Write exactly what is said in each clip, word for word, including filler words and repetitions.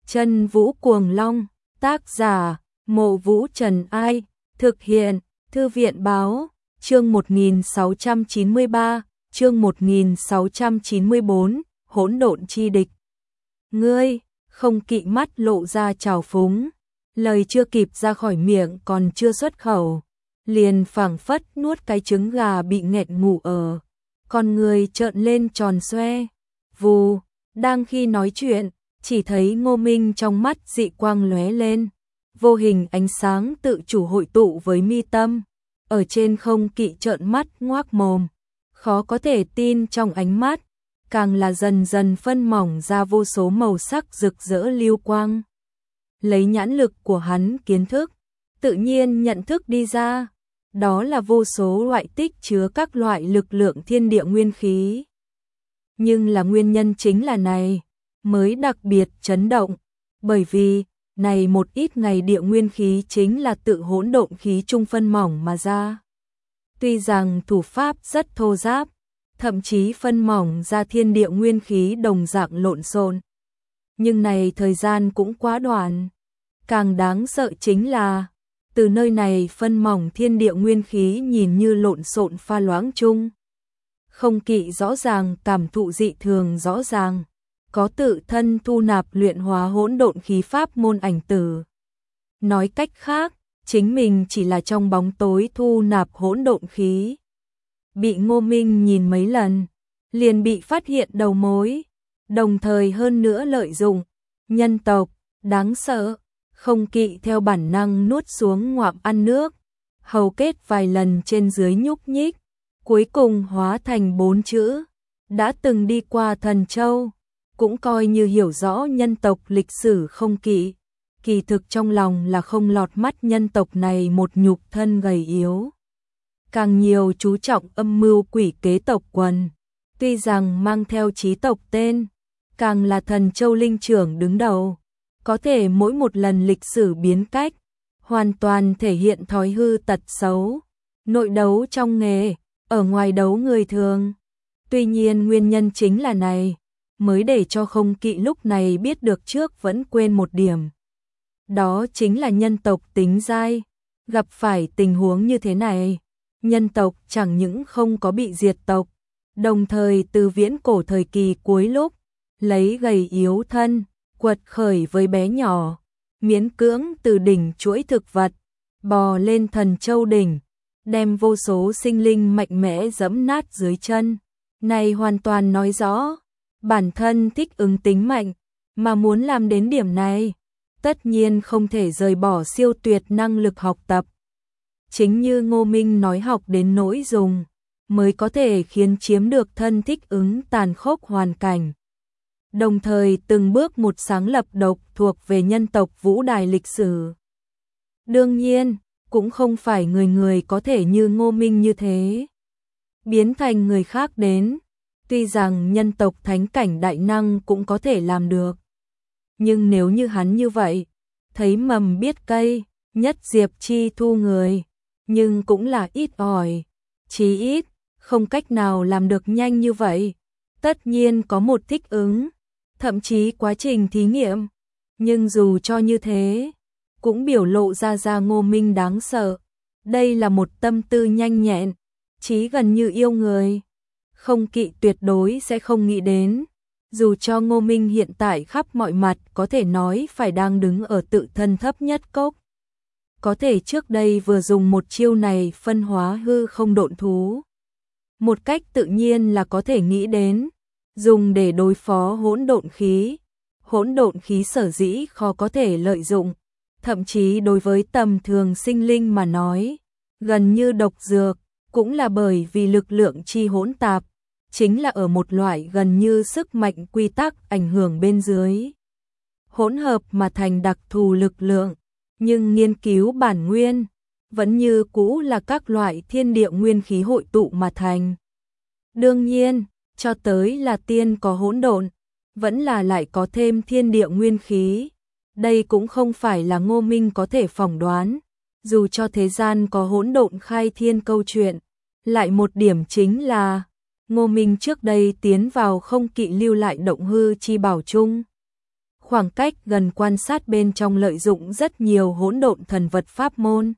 Chân Vũ Cuồng Long, tác giả, Mộ Vũ Trần Ai, thực hiện, Thư viện Báo, chương một nghìn sáu trăm chín mươi ba, chương một nghìn sáu trăm chín mươi bốn, hỗn độn chi địch. Ngươi, Không Kỵ mắt lộ ra trào phúng, lời chưa kịp ra khỏi miệng còn chưa xuất khẩu, liền phảng phất nuốt cái trứng gà bị nghẹn ngủ ở, con người trợn lên tròn xoe. Vù, đang khi nói chuyện, chỉ thấy Ngô Minh trong mắt dị quang lóe lên, vô hình ánh sáng tự chủ hội tụ với mi tâm, ở trên Không Kỵ trợn mắt ngoác mồm, khó có thể tin trong ánh mắt, càng là dần dần phân mỏng ra vô số màu sắc rực rỡ lưu quang. Lấy nhãn lực của hắn kiến thức, tự nhiên nhận thức đi ra, đó là vô số loại tích chứa các loại lực lượng thiên địa nguyên khí. Nhưng là nguyên nhân chính là này, mới đặc biệt chấn động, bởi vì, này một ít ngày địa nguyên khí chính là tự hỗn độn khí trung phân mỏng mà ra. Tuy rằng thủ pháp rất thô ráp, thậm chí phân mỏng ra thiên địa nguyên khí đồng dạng lộn xộn, nhưng này thời gian cũng quá đoạn. Càng đáng sợ chính là, từ nơi này phân mỏng thiên địa nguyên khí nhìn như lộn xộn pha loãng chung. Không Kỵ rõ ràng cảm thụ dị thường rõ ràng, có tự thân thu nạp luyện hóa hỗn độn khí pháp môn ảnh tử. Nói cách khác, chính mình chỉ là trong bóng tối thu nạp hỗn độn khí. Bị Ngô Minh nhìn mấy lần, liền bị phát hiện đầu mối, đồng thời hơn nữa lợi dụng. Nhân tộc, đáng sợ. Không Kỵ theo bản năng nuốt xuống ngoạm ăn nước, hầu kết vài lần trên dưới nhúc nhích, cuối cùng hóa thành bốn chữ, đã từng đi qua Thần Châu, cũng coi như hiểu rõ nhân tộc lịch sử Không Kỵ, kỳ thực trong lòng là không lọt mắt nhân tộc này một nhục thân gầy yếu. Càng nhiều chú trọng âm mưu quỷ kế tộc quần, tuy rằng mang theo chí tộc tên, càng là Thần Châu linh trưởng đứng đầu. Có thể mỗi một lần lịch sử biến cách, hoàn toàn thể hiện thói hư tật xấu, nội đấu trong nghề, ở ngoài đấu người thường. Tuy nhiên nguyên nhân chính là này, mới để cho Không Kỵ lúc này biết được trước vẫn quên một điểm. Đó chính là nhân tộc tính dai, gặp phải tình huống như thế này, nhân tộc chẳng những không có bị diệt tộc, đồng thời từ viễn cổ thời kỳ cuối lúc, lấy gầy yếu thân, quật khởi với bé nhỏ, miễn cưỡng từ đỉnh chuỗi thực vật, bò lên Thần Châu đỉnh, đem vô số sinh linh mạnh mẽ giẫm nát dưới chân. Này hoàn toàn nói rõ, bản thân thích ứng tính mạnh, mà muốn làm đến điểm này, tất nhiên không thể rời bỏ siêu tuyệt năng lực học tập. Chính như Ngô Minh nói học đến nỗi dùng, mới có thể khiến chiếm được thân thích ứng tàn khốc hoàn cảnh. Đồng thời từng bước một sáng lập độc thuộc về nhân tộc vũ đài lịch sử. Đương nhiên, cũng không phải người người có thể như Ngô Minh như thế, biến thành người khác đến, tuy rằng nhân tộc thánh cảnh đại năng cũng có thể làm được. Nhưng nếu như hắn như vậy, thấy mầm biết cây, nhất diệp chi thu người, nhưng cũng là ít ỏi, chí ít, không cách nào làm được nhanh như vậy, tất nhiên có một thích ứng. Thậm chí quá trình thí nghiệm, nhưng dù cho như thế, cũng biểu lộ ra ra Ngô Minh đáng sợ. Đây là một tâm tư nhanh nhẹn, chí gần như yêu người. Không Kỵ tuyệt đối sẽ không nghĩ đến, dù cho Ngô Minh hiện tại khắp mọi mặt có thể nói phải đang đứng ở tự thân thấp nhất cốc. Có thể trước đây vừa dùng một chiêu này phân hóa hư không độn thú. Một cách tự nhiên là có thể nghĩ đến, dùng để đối phó hỗn độn khí. Hỗn độn khí sở dĩ khó có thể lợi dụng, thậm chí đối với tầm thường sinh linh mà nói, gần như độc dược, cũng là bởi vì lực lượng chi hỗn tạp, chính là ở một loại gần như sức mạnh quy tắc ảnh hưởng bên dưới. Hỗn hợp mà thành đặc thù lực lượng, nhưng nghiên cứu bản nguyên, vẫn như cũ là các loại thiên địa nguyên khí hội tụ mà thành. Đương nhiên, cho tới là tiên có hỗn độn, vẫn là lại có thêm thiên địa nguyên khí. Đây cũng không phải là Ngô Minh có thể phỏng đoán, dù cho thế gian có hỗn độn khai thiên câu chuyện. Lại một điểm chính là, Ngô Minh trước đây tiến vào Không Kỵ lưu lại động hư chi bảo chung. khoảng cách gần quan sát bên trong lợi dụng rất nhiều hỗn độn thần vật pháp môn.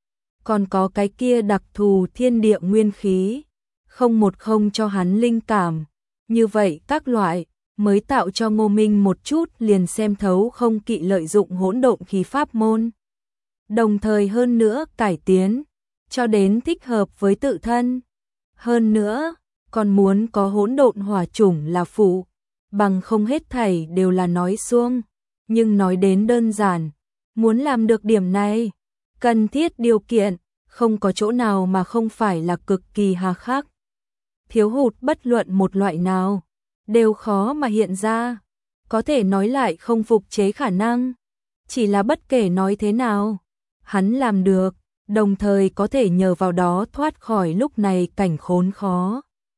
Còn có cái kia đặc thù thiên địa nguyên khí, không một không cho hắn linh cảm. Như vậy các loại mới tạo cho Ngô Minh một chút liền xem thấu không kỵ lợi dụng hỗn độn khí pháp môn. Đồng thời hơn nữa cải tiến, cho đến thích hợp với tự thân. Hơn nữa, còn muốn có hỗn độn hỏa chủng là phụ, bằng không hết thảy đều là nói suông. Nhưng nói đến đơn giản, muốn làm được điểm này, cần thiết điều kiện, không có chỗ nào mà không phải là cực kỳ hà khắc. Thiếu hụt bất luận một loại nào, đều khó mà hiện ra, có thể nói lại không phục chế khả năng. Chỉ là bất kể nói thế nào, hắn làm được, đồng thời có thể nhờ vào đó thoát khỏi lúc này cảnh khốn khó.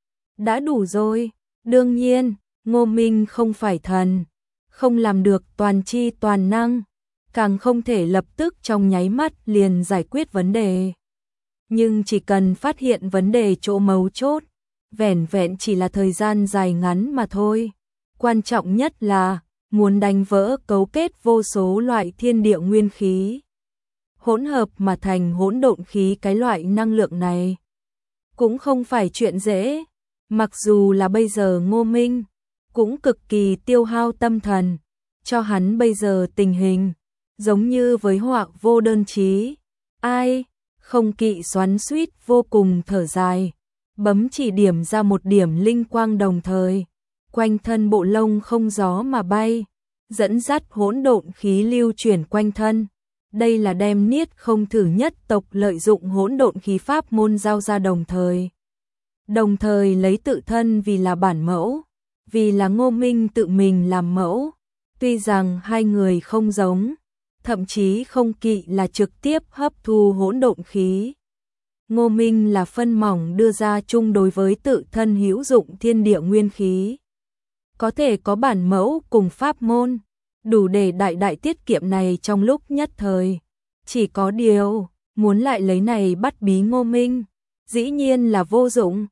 Đã đủ rồi, đương nhiên, Ngô Minh không phải thần, không làm được toàn chi toàn năng, càng không thể lập tức trong nháy mắt liền giải quyết vấn đề. Nhưng chỉ cần phát hiện vấn đề chỗ mấu chốt, vẻn vẹn chỉ là thời gian dài ngắn mà thôi. Quan trọng nhất là, muốn đánh vỡ cấu kết vô số loại thiên địa nguyên khí. Hỗn hợp mà thành hỗn độn khí cái loại năng lượng này. Cũng không phải chuyện dễ, mặc dù là bây giờ Ngô Minh, cũng cực kỳ tiêu hao tâm thần, cho hắn bây giờ tình hình, giống như với họa vô đơn chí. Ai, không kỵ xoắn xuýt vô cùng thở dài, bấm chỉ điểm ra một điểm linh quang đồng thời, quanh thân bộ lông không gió mà bay, dẫn dắt hỗn độn khí lưu chuyển quanh thân. Đây là đem niết không thử nhất tộc lợi dụng hỗn độn khí pháp môn giao ra đồng thời. Đồng thời lấy tự thân vì là bản mẫu, vì là Ngô Minh tự mình làm mẫu. Tuy rằng hai người không giống, thậm chí không kỵ là trực tiếp hấp thu hỗn độn khí. Ngô Minh là phân mỏng đưa ra chung đối với tự thân hữu dụng thiên địa nguyên khí. Có thể có bản mẫu cùng pháp môn, đủ để đại đại tiết kiệm này trong lúc nhất thời. Chỉ có điều, muốn lại lấy này bắt bí Ngô Minh, dĩ nhiên là vô dụng.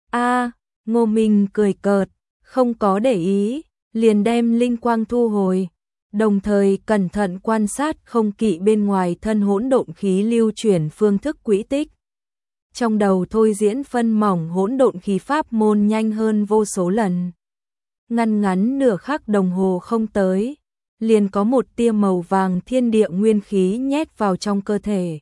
A, Ngô Minh cười cợt, không có để ý, liền đem linh quang thu hồi, đồng thời cẩn thận quan sát không kỵ bên ngoài thân hỗn độn khí lưu chuyển phương thức quỹ tích. Trong đầu thôi diễn phân mỏng hỗn độn khí pháp môn nhanh hơn vô số lần. Ngăn ngắn nửa khắc đồng hồ không tới, liền có một tia màu vàng thiên địa nguyên khí nhét vào trong cơ thể.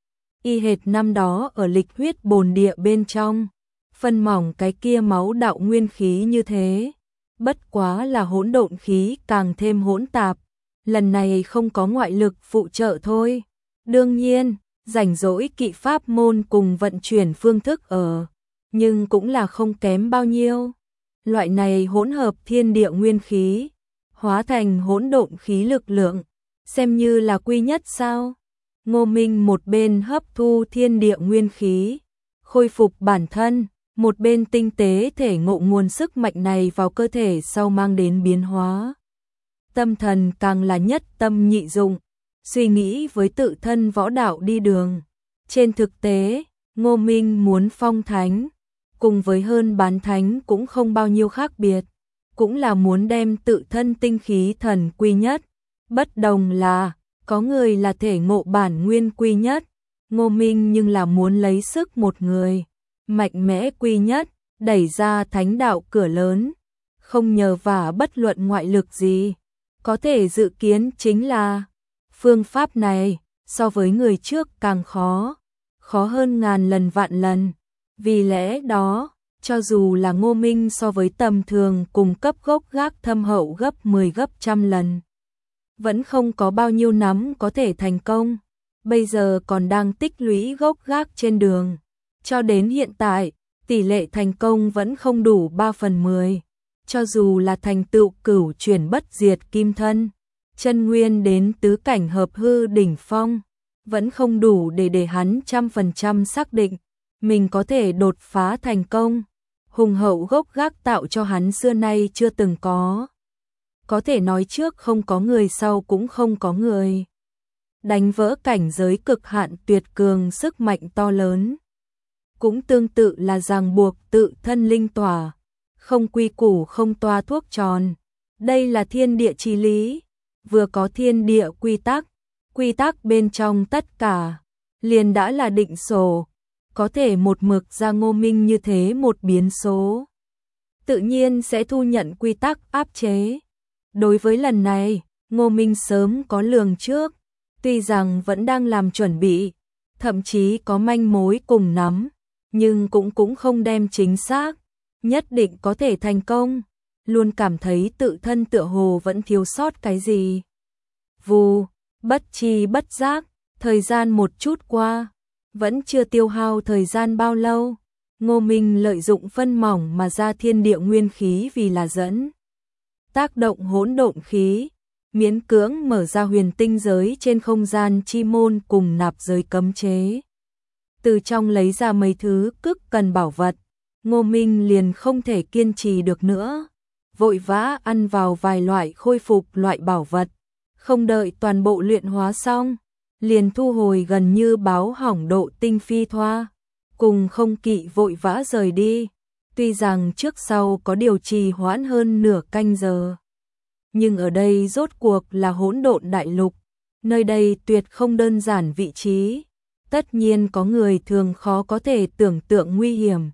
Y hệt năm đó ở lịch huyết bồn địa bên trong, phân mỏng cái kia máu đạo nguyên khí như thế. Bất quá là hỗn độn khí càng thêm hỗn tạp, lần này không có ngoại lực phụ trợ thôi. Đương nhiên, rảnh rỗi kỵ pháp môn cùng vận chuyển phương thức ở, nhưng cũng là không kém bao nhiêu. Loại này hỗn hợp thiên địa nguyên khí, hóa thành hỗn độn khí lực lượng, xem như là quy nhất sao? Ngô Minh một bên hấp thu thiên địa nguyên khí, khôi phục bản thân, một bên tinh tế thể ngộ nguồn sức mạnh này vào cơ thể sau mang đến biến hóa. Tâm thần càng là nhất tâm nhị dụng, suy nghĩ với tự thân võ đạo đi đường. Trên thực tế, Ngô Minh muốn phong thánh, cùng với hơn bán thánh cũng không bao nhiêu khác biệt, cũng là muốn đem tự thân tinh khí thần quy nhất. Bất đồng là, có người là thể ngộ bản nguyên quy nhất, Ngô Minh nhưng là muốn lấy sức một người, mạnh mẽ quy nhất, đẩy ra thánh đạo cửa lớn, không nhờ vả bất luận ngoại lực gì. Có thể dự kiến chính là, phương pháp này, so với người trước càng khó, khó hơn ngàn lần vạn lần. Vì lẽ đó, cho dù là Ngô Minh so với tầm thường cùng cấp gốc gác thâm hậu gấp mười gấp trăm lần, vẫn không có bao nhiêu nắm có thể thành công. Bây giờ còn đang tích lũy gốc gác trên đường. Cho đến hiện tại, tỷ lệ thành công vẫn không đủ ba phần mười. Cho dù là thành tựu cửu chuyển bất diệt kim thân, chân nguyên đến tứ cảnh hợp hư đỉnh phong, vẫn không đủ để để hắn trăm phần trăm xác định mình có thể đột phá thành công. Hùng hậu gốc gác tạo cho hắn xưa nay chưa từng có. Có thể nói trước không có người sau cũng không có người. Đánh vỡ cảnh giới cực hạn tuyệt cường sức mạnh to lớn. Cũng tương tự là ràng buộc tự thân linh tỏa, không quy củ không toa thuốc tròn. Đây là thiên địa chí lý, vừa có thiên địa quy tắc, quy tắc bên trong tất cả, liền đã là định sổ, có thể một mực ra Ngô Minh như thế một biến số. Tự nhiên sẽ thu nhận quy tắc áp chế. Đối với lần này, Ngô Minh sớm có lường trước, tuy rằng vẫn đang làm chuẩn bị, thậm chí có manh mối cùng nắm, nhưng cũng cũng không đem chính xác, nhất định có thể thành công, luôn cảm thấy tự thân tựa hồ vẫn thiếu sót cái gì. Vù, bất chi bất giác, thời gian một chút qua, vẫn chưa tiêu hao thời gian bao lâu, Ngô Minh lợi dụng phân mỏng mà ra thiên địa nguyên khí vì là dẫn. Tác động hỗn độn khí, miễn cưỡng mở ra huyền tinh giới trên không gian chi môn cùng nạp giới cấm chế. Từ trong lấy ra mấy thứ cực cần bảo vật, Ngô Minh liền không thể kiên trì được nữa, vội vã ăn vào vài loại khôi phục loại bảo vật, không đợi toàn bộ luyện hóa xong, liền thu hồi gần như báo hỏng độ tinh phi thoa, cùng không kỵ vội vã rời đi, tuy rằng trước sau có điều trì hoãn hơn nửa canh giờ. Nhưng ở đây rốt cuộc là hỗn độn đại lục, nơi đây tuyệt không đơn giản vị trí, tất nhiên có người thường khó có thể tưởng tượng nguy hiểm.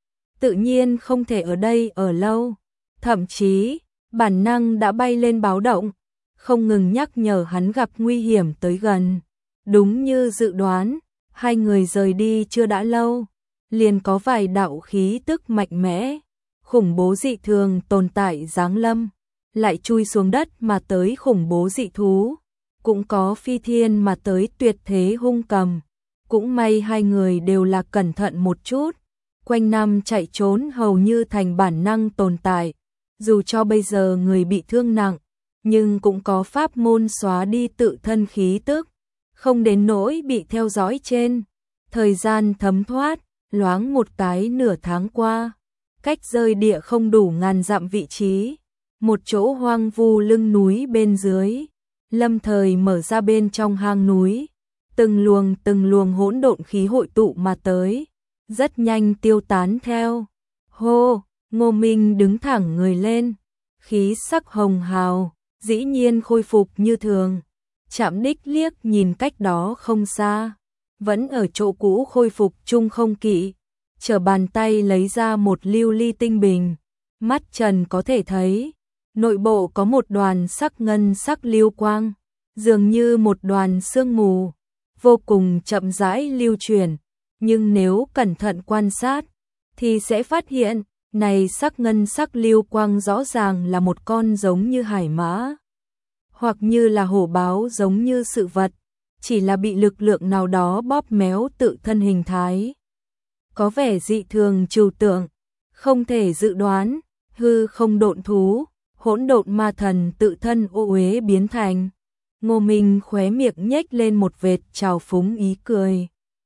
Tự nhiên không thể ở đây ở lâu, thậm chí, bản năng đã bay lên báo động, không ngừng nhắc nhở hắn gặp nguy hiểm tới gần. Đúng như dự đoán, hai người rời đi chưa đã lâu, liền có vài đạo khí tức mạnh mẽ, khủng bố dị thường tồn tại giáng lâm, lại chui xuống đất mà tới khủng bố dị thú, cũng có phi thiên mà tới tuyệt thế hung cầm. Cũng may hai người đều là cẩn thận một chút, quanh năm chạy trốn hầu như thành bản năng tồn tại, dù cho bây giờ người bị thương nặng, nhưng cũng có pháp môn xóa đi tự thân khí tức, không đến nỗi bị theo dõi trên. Thời gian thấm thoát, loáng một cái nửa tháng qua, cách rơi địa không đủ ngàn dặm vị trí, một chỗ hoang vu lưng núi bên dưới, lâm thời mở ra bên trong hang núi, từng luồng từng luồng hỗn độn khí hội tụ mà tới, rất nhanh tiêu tán theo. Hô, Ngô Minh đứng thẳng người lên, khí sắc hồng hào, dĩ nhiên khôi phục như thường, chạm đích liếc nhìn cách đó không xa, vẫn ở chỗ cũ khôi phục chung không kỵ, trở bàn tay lấy ra một lưu ly tinh bình, mắt trần có thể thấy, nội bộ có một đoàn sắc ngân sắc lưu quang, dường như một đoàn sương mù, vô cùng chậm rãi lưu chuyển, nhưng nếu cẩn thận quan sát, thì sẽ phát hiện, này sắc ngân sắc lưu quang rõ ràng là một con giống như hải mã, hoặc như là hổ báo giống như sự vật, chỉ là bị lực lượng nào đó bóp méo tự thân hình thái. Có vẻ dị thường trừu tượng, không thể dự đoán, hư không độn thú, hỗn độn ma thần tự thân ô uế biến thành. Ngô Minh khóe miệng nhếch lên một vệt trào phúng ý cười.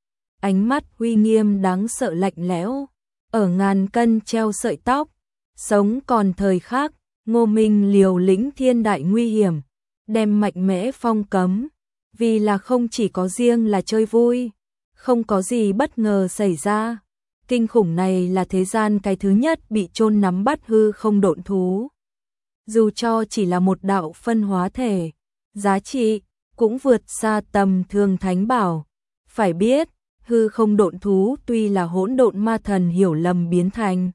Ánh mắt uy nghiêm đáng sợ lạnh lẽo, ở ngàn cân treo sợi tóc, sống còn thời khắc, Ngô Minh liều lĩnh thiên đại nguy hiểm, đem mạnh mẽ phong cấm, vì là không chỉ có riêng là chơi vui, không có gì bất ngờ xảy ra. Kinh khủng này là thế gian cái thứ nhất bị chôn nắm bắt hư không độn thú. Dù cho chỉ là một đạo phân hóa thể, giá trị cũng vượt xa tầm thường thánh bảo. Phải biết, hư không độn thú tuy là hỗn độn ma thần hiểu lầm biến thành,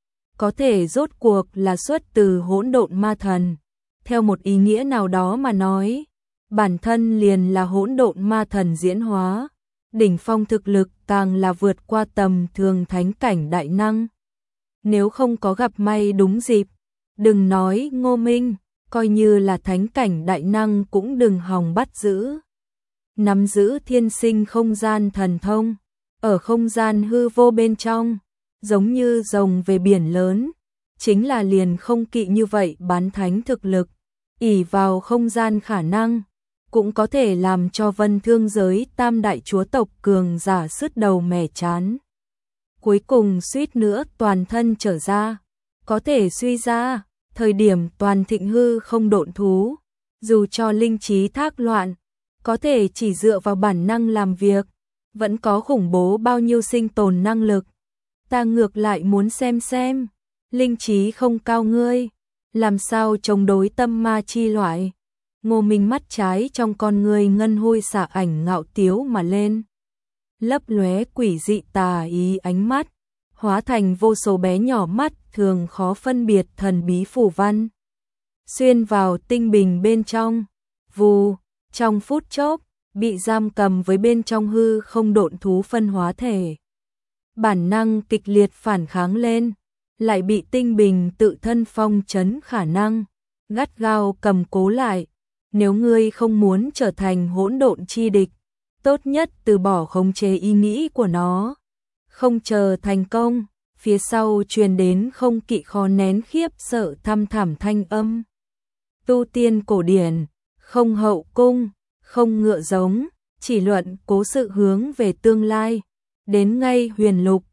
có thể rốt cuộc là xuất từ hỗn độn ma thần. Theo một ý nghĩa nào đó mà nói, bản thân liền là hỗn độn ma thần diễn hóa, đỉnh phong thực lực càng là vượt qua tầm thường thánh cảnh đại năng. Nếu không có gặp may đúng dịp, đừng nói Ngô Minh, coi như là thánh cảnh đại năng cũng đừng hòng bắt giữ. Nắm giữ thiên sinh không gian thần thông, ở không gian hư vô bên trong, giống như rồng về biển lớn, chính là liền không kỵ như vậy bán thánh thực lực, ỷ vào không gian khả năng, cũng có thể làm cho vân thương giới tam đại chúa tộc cường giả sứt đầu mẻ chán. Cuối cùng suýt nữa toàn thân trở ra, có thể suy ra, thời điểm toàn thịnh hư không độn thú, dù cho linh trí thác loạn, có thể chỉ dựa vào bản năng làm việc, vẫn có khủng bố bao nhiêu sinh tồn năng lực. Ta ngược lại muốn xem xem, linh trí không cao ngươi, làm sao chống đối tâm ma chi loại. Ngô Minh mắt trái trong con người ngân hôi xả ảnh ngạo tiếu mà lên, lấp lóe quỷ dị tà ý ánh mắt, hóa thành vô số bé nhỏ mắt thường khó phân biệt thần bí phù văn, xuyên vào tinh bình bên trong. Vù, trong phút chốc, bị giam cầm với bên trong hư không độn thú phân hóa thể. Bản năng kịch liệt phản kháng lên, lại bị tinh bình tự thân phong trấn khả năng, gắt gao cầm cố lại. Nếu ngươi không muốn trở thành hỗn độn chi địch, tốt nhất từ bỏ khống chế ý nghĩ của nó. Không chờ thành công, phía sau truyền đến không kỵ khó nén khiếp sợ thăm thẳm thanh âm. Tu tiên cổ điển, không hậu cung, không ngựa giống, chỉ luận cố sự hướng về tương lai. Đến ngay huyền lục,